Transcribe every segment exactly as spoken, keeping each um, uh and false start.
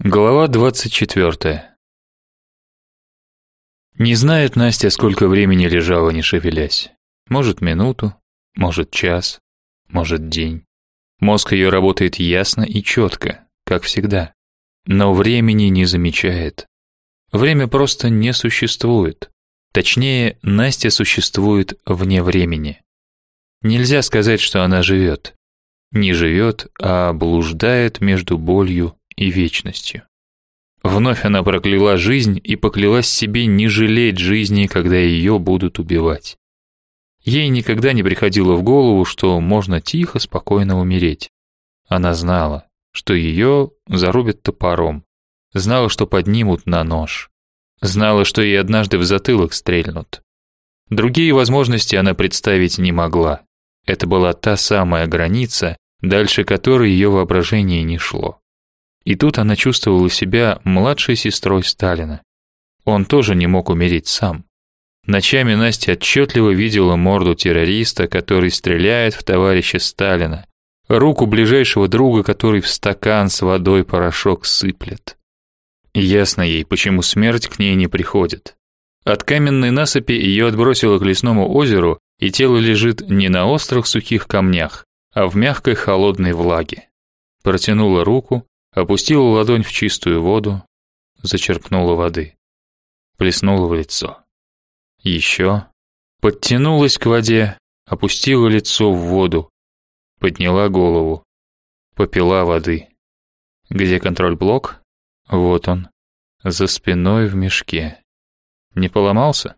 Глава двадцать четвёртая. Не знает Настя, сколько времени лежала, не шевелясь. Может, минуту, может, час, может, день. Мозг ее работает ясно и четко, как всегда, но времени не замечает. Время просто не существует. Точнее, Настя существует вне времени. Нельзя сказать, что она живет. Не живет, а блуждает между болью и вечностью. Вновь она прокляла жизнь и поклялась себе не жалеть жизни, когда ее будут убивать. Ей никогда не приходило в голову, что можно тихо, спокойно умереть. Она знала, что ее зарубят топором, знала, что поднимут на нож, знала, что ей однажды в затылок стрельнут. Другие возможности она представить не могла. Это была та самая граница, дальше которой ее воображение не шло. И тут она чувствовала себя младшей сестрой Сталина. Он тоже не мог умереть сам. Ночами Настя отчетливо видела морду террориста, который стреляет в товарища Сталина, руку ближайшего друга, который в стакан с водой порошок сыплет. Ясно ей, почему смерть к ней не приходит. От каменной насыпи ее отбросило к лесному озеру, и тело лежит не на острых сухих камнях, а в мягкой холодной влаге. Протянула руку, опустила ладонь в чистую воду, зачерпнула воды, плеснула в лицо. Еще подтянулась к воде, опустила лицо в воду, подняла голову, попила воды. Где контроль-блок? Вот он, за спиной в мешке. Не поломался?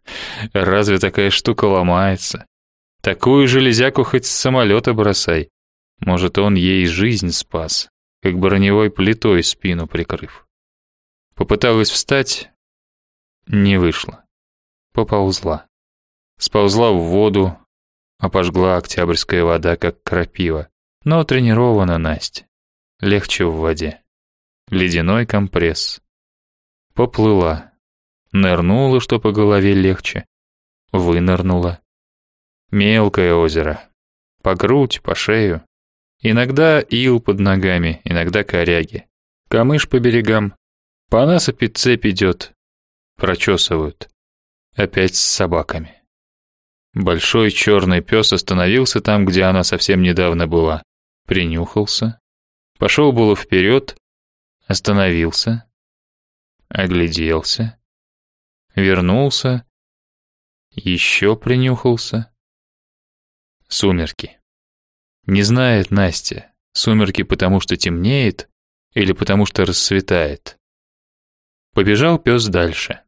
Разве такая штука ломается? Такую железяку хоть с самолета бросай. Может, он ей жизнь спас, как броневой плитой спину прикрыв. Попыталась встать, не вышло. Поползла. Сползла в воду, обожгла октябрьская вода, как крапива. Но тренирована Настя. Легче в воде. Ледяной компресс. Поплыла. Нырнула, что по голове легче. Вынырнула. Мелкое озеро. По грудь, по шею. Иногда ил под ногами, иногда коряги. Камыш по берегам. По насыпи цепь идет. Прочесывают. Опять с собаками. Большой черный пес остановился там, где она совсем недавно была. Принюхался. Пошел было вперед. Остановился. Огляделся. Вернулся. Еще принюхался. Сумерки. Не знает Настя, сумерки потому что темнеет или потому что рассветает. Побежал пес дальше.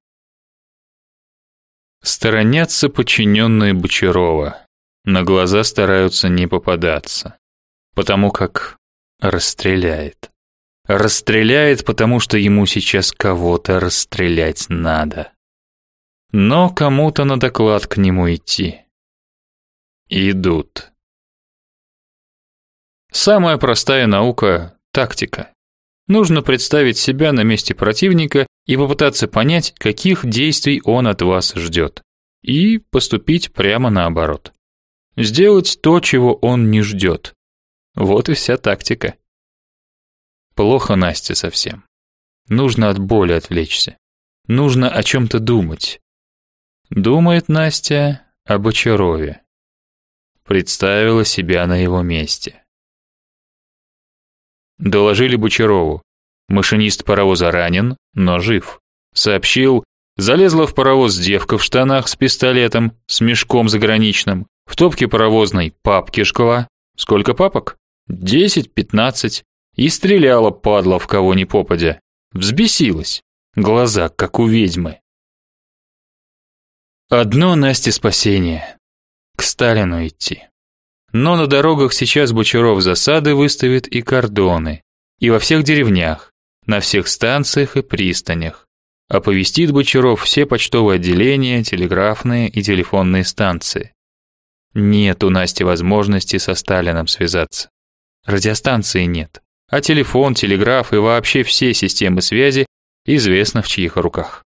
Сторонятся подчиненные Бочарова, на глаза стараются не попадаться, потому как расстреляет. Расстреляет, потому что ему сейчас кого-то расстрелять надо. Но кому-то на доклад к нему идти. Идут. Самая простая наука – тактика. Нужно представить себя на месте противника и попытаться понять, каких действий он от вас ждет, и поступить прямо наоборот. Сделать то, чего он не ждет. Вот и вся тактика. Плохо Насте совсем. Нужно от боли отвлечься. Нужно о чем-то думать. Думает Настя о Бочарове. Представила себя на его месте. Доложили Бочарову. Машинист паровоза ранен, но жив. Сообщил, залезла в паровоз девка в штанах с пистолетом, с мешком заграничным. В топке паровозной папки шкала. Сколько папок? Десять-пятнадцать. И стреляла, падла, в кого ни попадя. Взбесилась. Глаза, как у ведьмы. Одно Насте спасение. К Сталину идти. Но на дорогах сейчас Бочаров засады выставит и кордоны. И во всех деревнях, на всех станциях и пристанях. Оповестит Бочаров все почтовые отделения, телеграфные и телефонные станции. Нет у Насти возможности со Сталином связаться. Радиостанции нет. А телефон, телеграф и вообще все системы связи известно в чьих руках.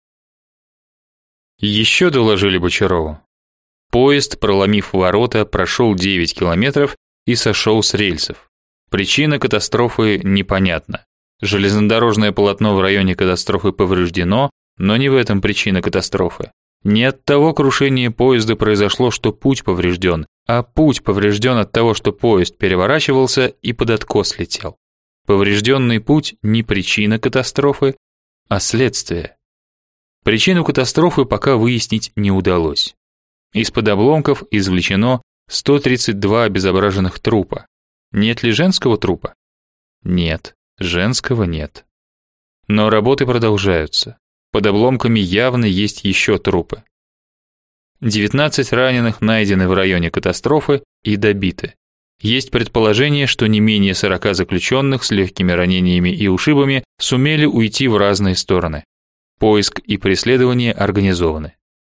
Еще доложили Бочарову. Поезд, проломив ворота, прошел девять километров и сошел с рельсов. Причина катастрофы непонятна. Железнодорожное полотно в районе катастрофы повреждено, но не в этом причина катастрофы. Не от того крушения поезда произошло, что путь поврежден, а путь поврежден от того, что поезд переворачивался и под откос летел. Поврежденный путь не причина катастрофы, а следствие. Причину катастрофы пока выяснить не удалось. Из-под обломков извлечено сто тридцать два обезображенных трупа. Нет ли женского трупа? Нет, женского нет. Но работы продолжаются. Под обломками явно есть еще трупы. девятнадцать раненых найдены в районе катастрофы и добиты. Есть предположение, что не менее сорока заключенных с легкими ранениями и ушибами сумели уйти в разные стороны. Поиск и преследование организованы.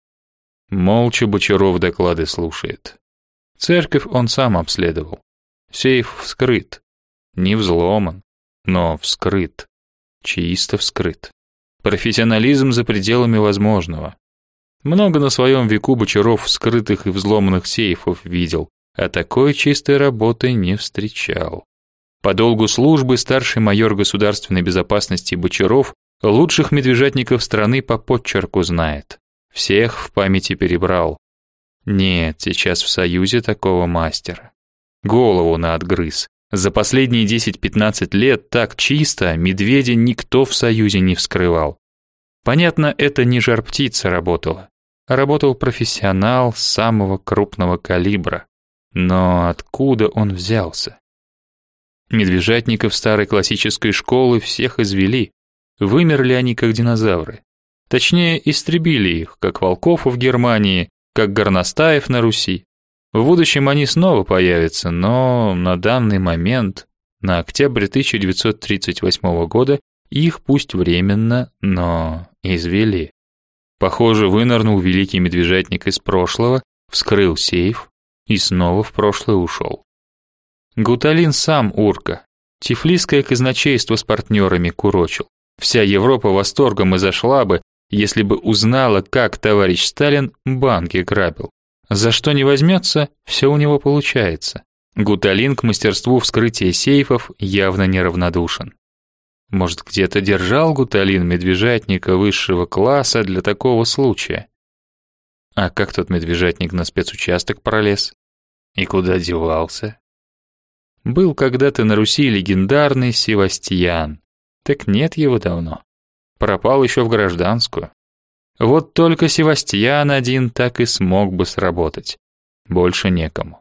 Молча Бочаров доклады слушает. Церковь он сам обследовал. Сейф вскрыт. Не взломан, но вскрыт. Чисто вскрыт. Профессионализм за пределами возможного. Много на своем веку Бочаров вскрытых и взломанных сейфов видел, а такой чистой работы не встречал. По долгу службы старший майор государственной безопасности Бочаров лучших медвежатников страны по подчерку знает. Всех в памяти перебрал. Нет, сейчас в Союзе такого мастера. Голову наотгрыз. За последние десять-пятнадцать лет так чисто медведя никто в Союзе не вскрывал. Понятно, это не жар-птица работала, а работал профессионал самого крупного калибра. Но откуда он взялся? Медвежатников старой классической школы всех извели. Вымерли они как динозавры. Точнее, истребили их, как волков в Германии, как горностаев на Руси. В будущем они снова появятся, но на данный момент, на октябрь тысяча девятьсот тридцать восьмого года, их пусть временно, но извели. Похоже, вынырнул великий медвежатник из прошлого, вскрыл сейф и снова в прошлое ушел. Гуталин сам урка. Тифлисское казначейство с партнерами курочил. Вся Европа восторгом изошла бы, если бы узнала, как товарищ Сталин банки грабил. За что не возьмется, все у него получается. Гуталин к мастерству вскрытия сейфов явно неравнодушен. Может, где-то держал Гуталин медвежатника высшего класса для такого случая? А как тот медвежатник на спецучасток пролез? И куда девался? Был когда-то на Руси легендарный Севастьян. Так нет его давно. Пропал еще в гражданскую. Вот только Севастьян один так и смог бы сработать. Больше некому.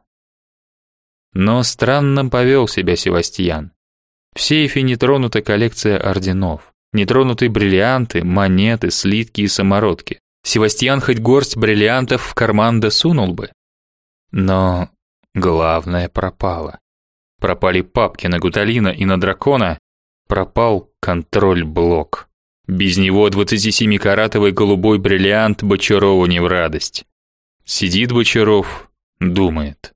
Но странно повел себя Севастьян. В сейфе не тронута коллекция орденов, не тронуты бриллианты, монеты, слитки и самородки. Севастьян хоть горсть бриллиантов в карман досунул бы. Но главное пропало. Пропали папки на Гуталина и на Дракона, пропал контроль-блок. Без него двадцатисемикаратовый голубой бриллиант Бочарову не в радость. Сидит Бочаров, думает.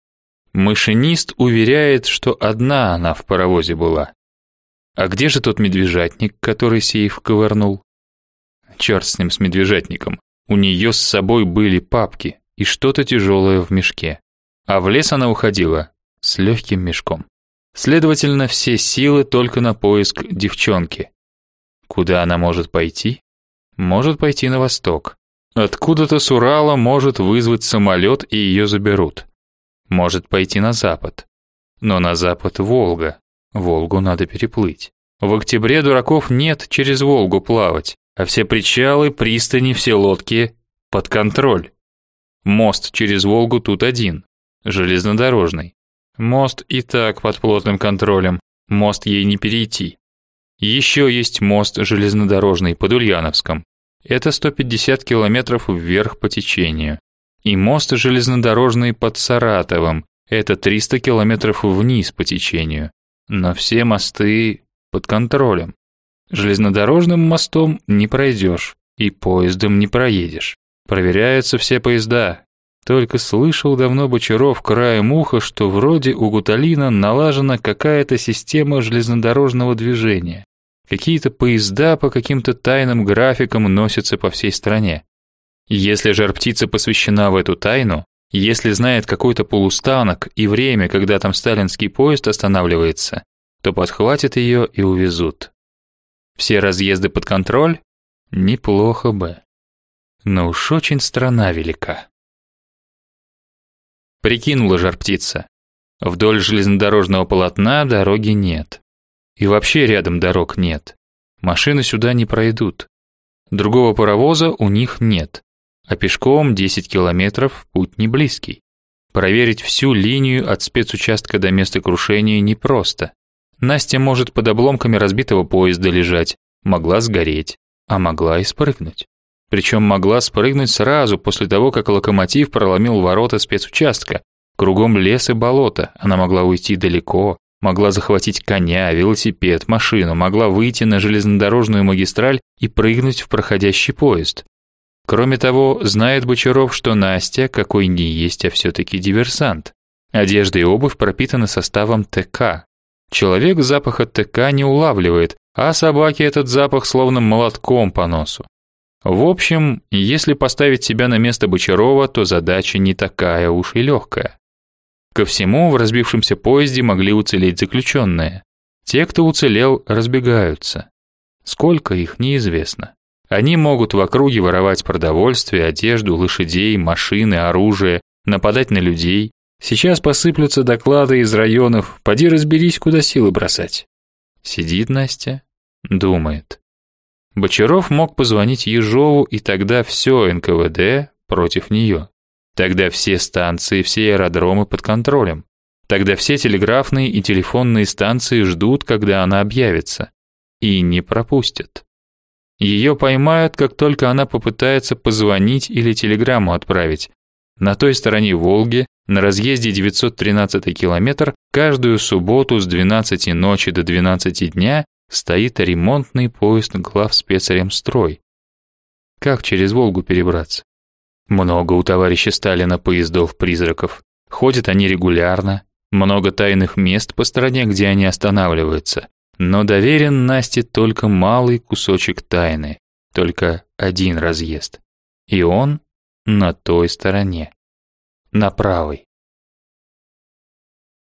Машинист уверяет, что одна она в паровозе была. А где же тот медвежатник, который сейф ковырнул? Черт с ним, с медвежатником. У нее с собой были папки и что-то тяжелое в мешке. А в лес она уходила с легким мешком. Следовательно, все силы только на поиск девчонки. Куда она может пойти? Может пойти на восток. Откуда-то с Урала может вызвать самолет и ее заберут. Может пойти на запад. Но на запад Волга. Волгу надо переплыть. В октябре дураков нет через Волгу плавать, а все причалы, пристани, все лодки под контроль. Мост через Волгу тут один, железнодорожный. Мост и так под плотным контролем, мост ей не перейти. Еще есть мост железнодорожный под Ульяновском. Это сто пятьдесят километров вверх по течению. И мост железнодорожный под Саратовом. Это триста километров вниз по течению. Но все мосты под контролем. Железнодорожным мостом не пройдешь и поездом не проедешь. Проверяются все поезда. Только слышал давно Бочаров краем уха, что вроде у Гуталина налажена какая-то система железнодорожного движения. Какие-то поезда по каким-то тайным графикам носятся по всей стране. Если жар-птица посвящена в эту тайну, если знает какой-то полустанок и время, когда там сталинский поезд останавливается, то подхватят ее и увезут. Все разъезды под контроль? Неплохо бы. Но уж очень страна велика. Прикинула жар-птица. Вдоль железнодорожного полотна дороги нет. И вообще рядом дорог нет. Машины сюда не пройдут. Другого паровоза у них нет. А пешком десять километров путь не близкий. Проверить всю линию от спецучастка до места крушения непросто. Настя может под обломками разбитого поезда лежать, могла сгореть, а могла и спрыгнуть. Причем могла спрыгнуть сразу после того, как локомотив проломил ворота спецучастка. Кругом лес и болото, она могла уйти далеко, могла захватить коня, велосипед, машину, могла выйти на железнодорожную магистраль и прыгнуть в проходящий поезд. Кроме того, знает Бочаров, что Настя, какой ни есть, а все-таки диверсант. Одежда и обувь пропитаны составом ТК. Человек запаха ТК не улавливает, а собаке этот запах словно молотком по носу. В общем, если поставить себя на место Бочарова, то задача не такая уж и легкая. Ко всему, в разбившемся поезде могли уцелеть заключенные. Те, кто уцелел, разбегаются. Сколько их, неизвестно. Они могут в округе воровать продовольствие, одежду, лошадей, машины, оружие, нападать на людей. Сейчас посыплются доклады из районов, поди разберись, куда силы бросать. Сидит Настя, думает. Бочаров мог позвонить Ежову, и тогда все эн ка вэ дэ против нее. Тогда все станции, все аэродромы под контролем. Тогда все телеграфные и телефонные станции ждут, когда она объявится. И не пропустят. Ее поймают, как только она попытается позвонить или телеграмму отправить. На той стороне Волги, на разъезде девятьсот тринадцатый километр, каждую субботу с двенадцати ночи до двенадцати дня стоит ремонтный поезд главспецремстрой. Как через Волгу перебраться? Много у товарища Сталина поездов-призраков. Ходят они регулярно, много тайных мест по стране, где они останавливаются. Но доверен Насте только малый кусочек тайны, только один разъезд. И он на той стороне, на правой.